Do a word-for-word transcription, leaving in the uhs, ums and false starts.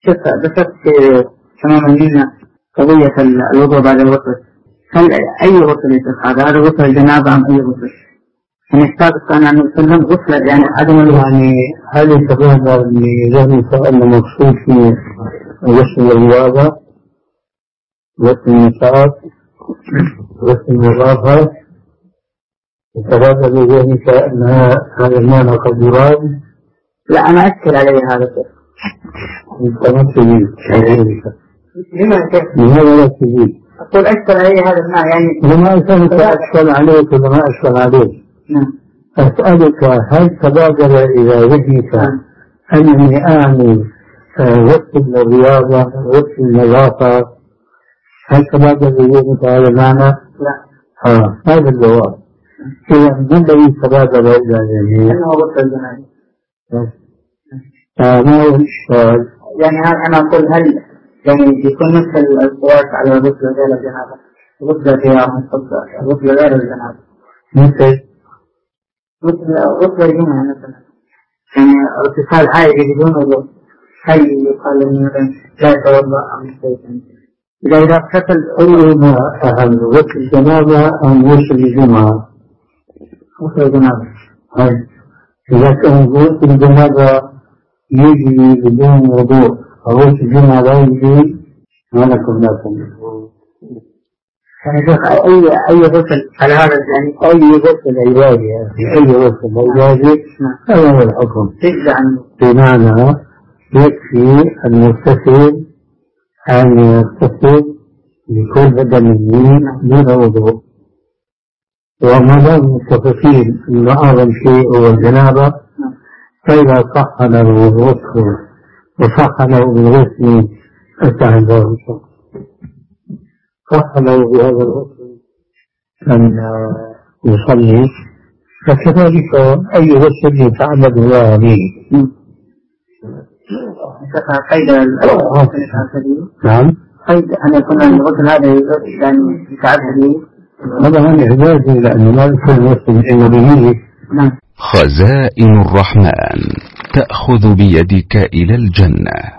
شوف ذكرت تماما منا قضية الوضوء بعد الغسل، هل أي غسل يصح هذا؟ هذا غسل الجنابة أم أي غسل؟ يعني السابق كان عن وسلم غسل يعني عدم يعني هل يتبادر لذلك أن مقصود في غسل الرياضة غسل النساء غسل النظافة، يتبادر لذلك أن هذا المعنى قد يراد؟ لا أنا أشكل عليه هذا الشيء. أنت ما تجيب لماذا لا تجيب؟ أقول أشكل عليه هذا المعنى يعني لما أسألك أشكل عليك ولا ما أشكل عليك؟ نعم. أسألك هل تبادر إلى ذهنك أنني أعني غسل الرياضة غسل النظافة، هل تبادر إلى ذهنك هذا المعنى؟ لا. آه هذا الجواب. إذا ما الذي تبادر إلى ذهنك؟ أنه غسل الجنابة. آه ما هو السؤال؟ يعني أنا أقول هل يعني يكون مثل القياس على غسل غير الجنابة، غسل الرياضة غسل غير الجنابة مثل مثل غسل الجمعة مثلا، يعني اغتسال عادي بدون وضوء، هل يقال إنه لا يتوضأ أم شيء؟ إذا إذا اغتسل أي ما أهم غسل الجنابة أم غسل الجمعة؟ غسل الجنابة. إذا كان غسل الجنابة يجري بدون وضوء غسل الجمعة لا يجري، ما لكم لكم يعني أي أي غسل على هذا يعني أي غسل عبادي أي غسل عبادي هذا هو الحكم. بمعنى يكفي المغتسل أن يغتسل بكل بدنه دون وضوء، وما دام متفقين أن أعظم شيء هو الجنابة، فإذا صح له الغسل وصح له بالغسل انتهى ذلك، صح له بهذا الغسل أن يصلي، فكذلك أي غسل يتعمد الله عليه. قيد نعم قيد أن يكون الغسل هذا يعني يتعبد به، هذا من إعجازه لأنه ما يكون غسل إلا به. نعم. خزائن الرحمن تأخذ بيدك إلى الجنة.